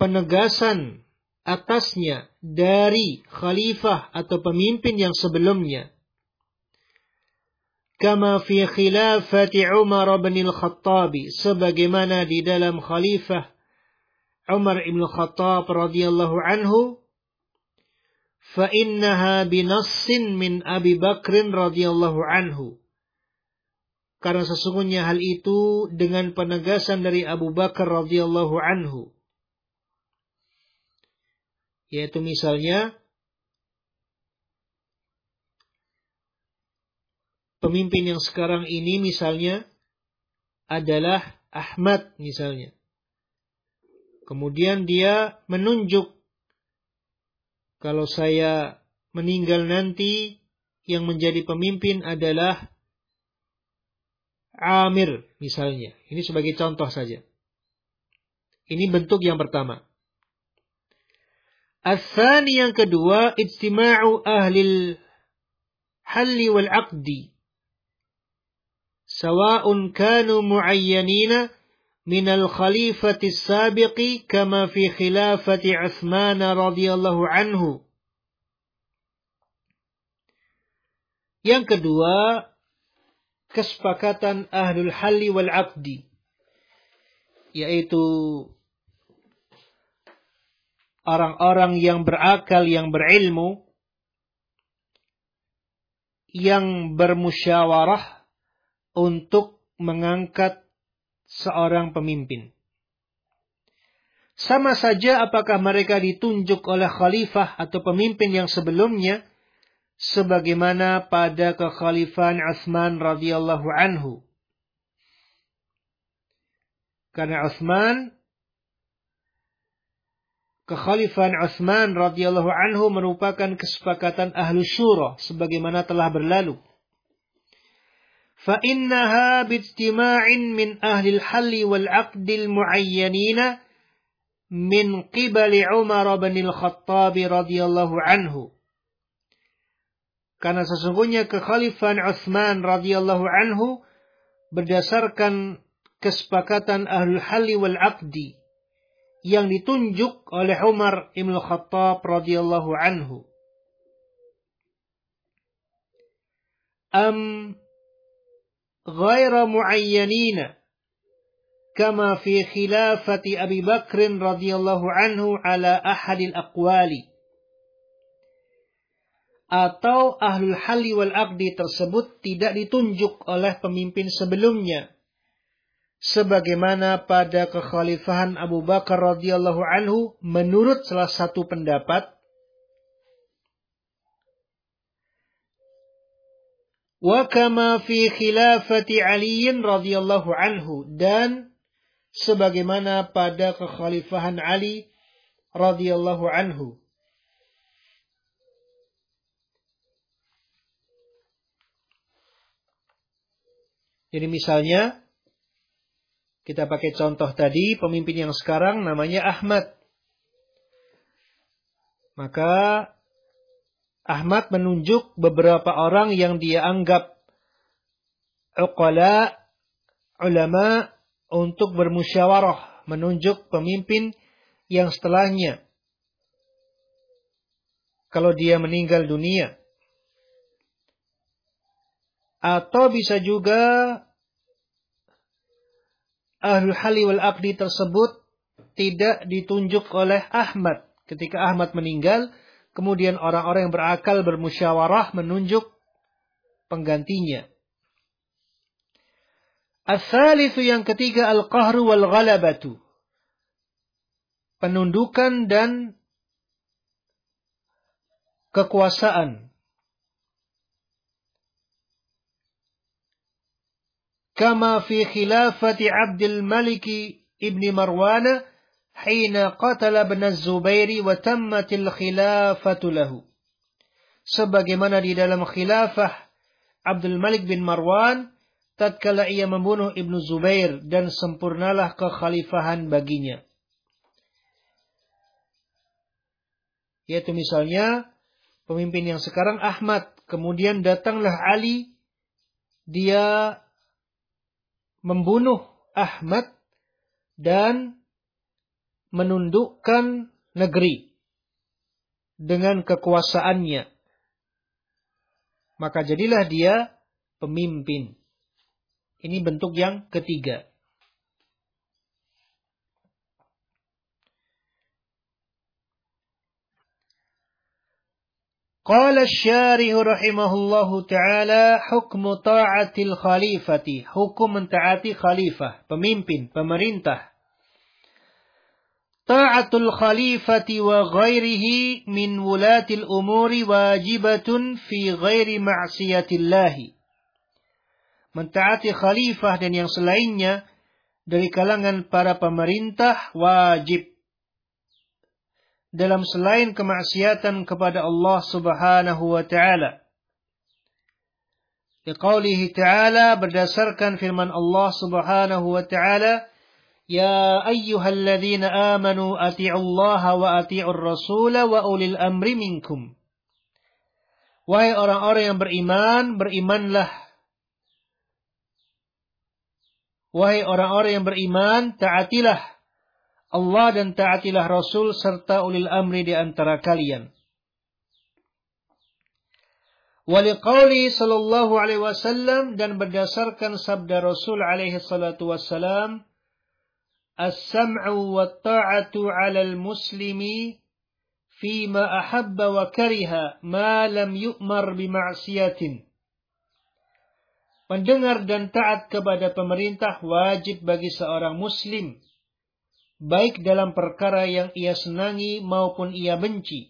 penegasan atasnya dari khalifah atau pemimpin yang sebelumnya. Kama fi khilafati Umar bin al-Khattab, sebagaimana di dalam khalifah Umar ibn Khattab radhiyallahu anhu, fa innaha binassin min Abi Bakr radhiyallahu anhu. Karena sesungguhnya hal itu dengan penegasan dari Abu Bakar radhiyallahu anhu. Yaitu misalnya pemimpin yang sekarang ini misalnya adalah Ahmad misalnya. Kemudian dia menunjuk, kalau saya meninggal nanti yang menjadi pemimpin adalah Amir misalnya. Ini sebagai contoh saja. Ini bentuk yang pertama. Ats-tsani, yang kedua, ijtima'u ahlil halli wal 'aqdi. Sawa'un kanu mu'ayyanina minal khalifati as-sabiqi kama fi khilafati Utsman radhiyallahu anhu. Yang kedua, kesepakatan ahlul halli wal 'aqdi, yaitu orang-orang yang berakal, yang berilmu, yang bermusyawarah untuk mengangkat seorang pemimpin. Sama saja apakah mereka ditunjuk oleh khalifah atau pemimpin yang sebelumnya, sebagaimana pada kekhalifahan Utsman radhiyallahu anhu. Karena kekhalifahan Utsman radhiyallahu anhu merupakan kesepakatan ahlu syura, sebagaimana telah berlalu. فَإِنَّهَا بِاجْتِمَاعٍ مِنْ أَهْلِ الْحَلِّ وَالْعَقْدِ الْمُعَيَّنِينَ مِنْ قِبَلِ عُمَرَ بْنِ الْخَطَّابِ رَضِيَ اللَّهُ عَنْهُ. Karena sesungguhnya kekhalifahan Utsman radhiyallahu anhu berdasarkan kesepakatan ahlul halli wal 'aqdi yang ditunjuk oleh Umar ibn Khattab radhiyallahu anhu. غير معينين كما في خلافة أبي بكر رضي الله عنه على أحد الأقوال. Atau ahlul halli wal 'aqdi tersebut tidak ditunjuk oleh pemimpin sebelumnya, sebagaimana pada kekhalifahan Abu Bakar radhiyallahu anhu menurut salah satu pendapat. Wa kama fi khilafati Ali radhiyallahu anhu, dan sebagaimana pada kekhalifahan Ali radhiyallahu anhu. Jadi misalnya kita pakai contoh tadi, pemimpin yang sekarang namanya Ahmad. Maka Ahmad menunjuk beberapa orang yang dia anggap uqala, ulama, untuk bermusyawarah, menunjuk pemimpin yang setelahnya kalau dia meninggal dunia. Atau bisa juga ahlul halli wal 'aqdi tersebut tidak ditunjuk oleh Ahmad. Ketika Ahmad meninggal, kemudian orang-orang yang berakal bermusyawarah menunjuk penggantinya. Ats-tsalitsu, yang ketiga, al-qahru wal ghalabatu. Penundukan dan kekuasaan. Kama fi khilafati Abdul Malik ibn Marwan hina qatala ibn Az-Zubair wa tammatil khilafatu lahu. Sebagaimana di dalam khilafah Abdul Malik bin Marwan tatkala ia membunuh Ibnu Zubair dan sempurnalah kekhalifahan baginya. Yaitu misalnya pemimpin yang sekarang Ahmad, kemudian datanglah Ali, dia membunuh Ahmad dan menundukkan negeri dengan kekuasaannya, maka jadilah dia pemimpin. Ini bentuk yang ketiga. Qala asy-syarih rahimahullahu ta'ala hukmu ta'atil khalifati. Hukum mentaati khalifah, pemimpin, pemerintah. Ta'atul khalifati wa ghairihi min wulatil umuri wajibatun fi ghairi ma'siyatillahi. Mentaati khalifah dan yang selainnya dari kalangan para pemerintah wajib dalam selain kemaksiatan kepada Allah Subhanahu wa taala. Liqaulihi ta'ala, berdasarkan firman Allah Subhanahu wa taala, ya ayyuhalladzina amanu ati'ullaha wa ati'ur rasula wa ulil amri minkum. Wahai orang-orang yang beriman, berimanlah. Wahai orang-orang yang beriman, taatilah Allah dan taatilah Rasul serta ulil amri di antara kalian. Waliqauli sallallahu alaihi wasallam, dan berdasarkan sabda Rasul alaihi salatu wassalam, as-sam'u wa ta'atu 'alal muslimi fima ahabba wa kariha ma lam yu'mar bima'siyatin. Mendengar dan taat kepada pemerintah wajib bagi seorang muslim, baik dalam perkara yang ia senangi maupun ia benci,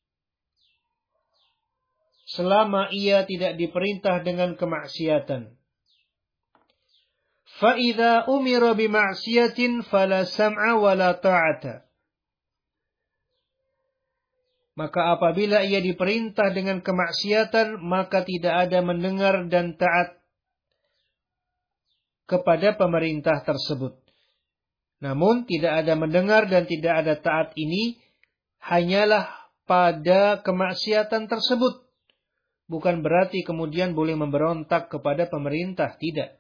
selama ia tidak diperintah dengan kemaksiatan. فَإِذَا أُمِرَ بِمَعْصِيَةٍ فَلَا سَمْعَ وَلَا طَاعَةَ. Maka apabila ia diperintah dengan kemaksiatan, maka tidak ada mendengar dan taat kepada pemerintah tersebut. Namun tidak ada mendengar dan tidak ada taat ini hanyalah pada kemaksiatan tersebut. Bukan berarti kemudian boleh memberontak kepada pemerintah, tidak.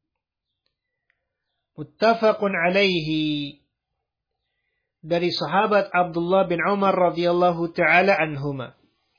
Muttafaqun alaihi, dari sahabat Abdullah bin Umar radhiyallahu ta'ala anhuma.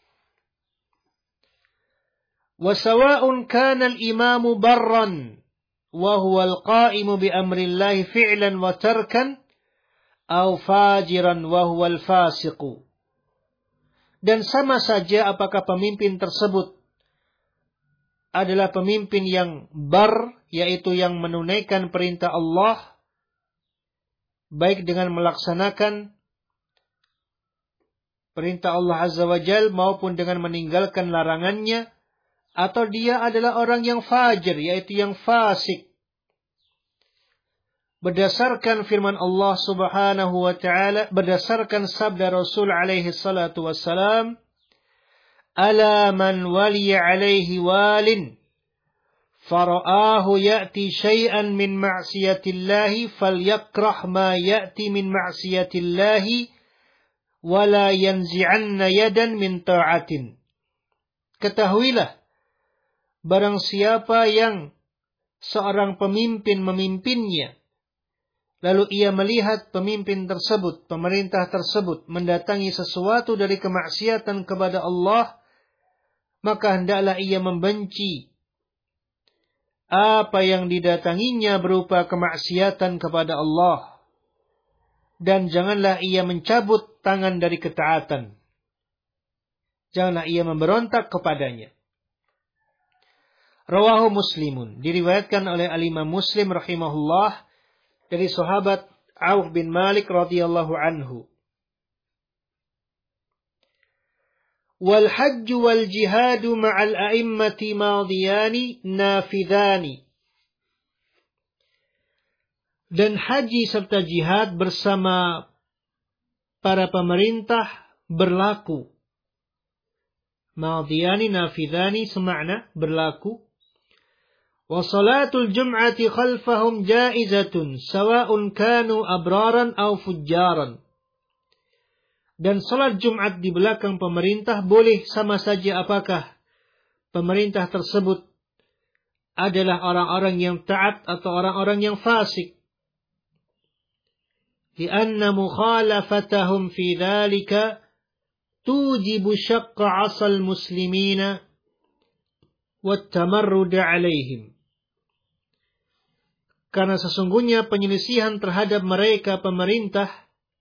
Wa sawa'un kana al-imamu barran wa huwa al-qa'imu bi amrillahi fi'lan wa tarkan aw fajiran wa huwa al-fasiqu. Dan sama saja apakah pemimpin tersebut adalah pemimpin yang bar, yaitu yang menunaikan perintah Allah, baik dengan melaksanakan perintah Allah Azza wa Jal maupun dengan meninggalkan larangannya, atau dia adalah orang yang fajir, yaitu yang fasik. Berdasarkan firman Allah Subhanahu wa ta'ala, berdasarkan sabda Rasul alaihi salatu wassalam, ala man waliya alaihi walin fara'ahu ya'ti syai'an min ma'siyatillahi falyakrah ma ya'ti min ma'siyatillahi wala yanzi'anna yadan min ta'atin. Ketahuilah, barang siapa yang seorang pemimpin memimpinnya, lalu ia melihat pemimpin tersebut, pemerintah tersebut mendatangi sesuatu dari kemaksiatan kepada Allah, maka hendaklah ia membenci apa yang didatanginya berupa kemaksiatan kepada Allah, dan janganlah ia mencabut tangan dari ketaatan. Janganlah ia memberontak kepadanya. Rawahu Muslimun, diriwayatkan oleh al-Imam Muslim rahimahullah dari sahabat Auf bin Malik radhiyallahu anhu. Wal hajj wal jihad ma'al a'immati madiyani nafidhani. Dan haji serta jihad bersama para pemerintah berlaku. Madiyani nafidhani semakna berlaku. Wa salatul jum'ati khalfahum jaizatun sawa'un kanu abraran aw fujjaran. Dan salat Jumat di belakang pemerintah boleh sama saja apakah pemerintah tersebut adalah orang-orang yang taat atau orang-orang yang fasik. لأن مخالفتهم في ذلك توجب شق عصا المسلمين والتمرد عليهم. Karena sesungguhnya penyelisihan terhadap mereka pemerintah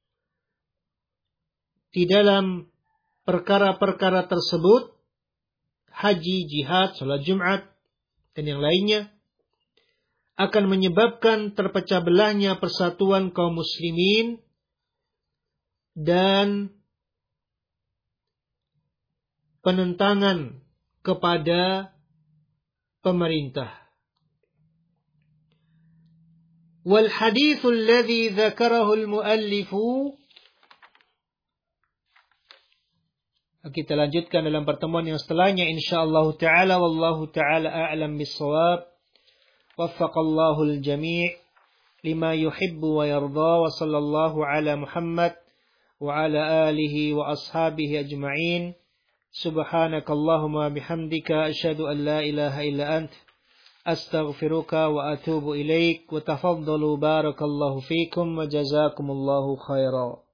di dalam perkara-perkara tersebut, haji, jihad, salat Jumat, dan yang lainnya, akan menyebabkan terpecah belahnya persatuan kaum muslimin dan penentangan kepada pemerintah. Wal haditsul ladzi dzakarahu al-muallif, kita lanjutkan dalam pertemuan yang setelahnya insyaallah taala. Wallahu taala a'lam bis-shawab. Waffaqallahu al-jami' lima yuhibbu wa yarda, wa sallallahu ala Muhammad wa ala alihi wa ashabihi ajma'in. Subhanakallahumma bihamdika asyhadu an la ilaha illa ant astaghfiruka wa atubu ilaik. Wa tafaddalu barakallahu fikum wa jazakumullahu khairan.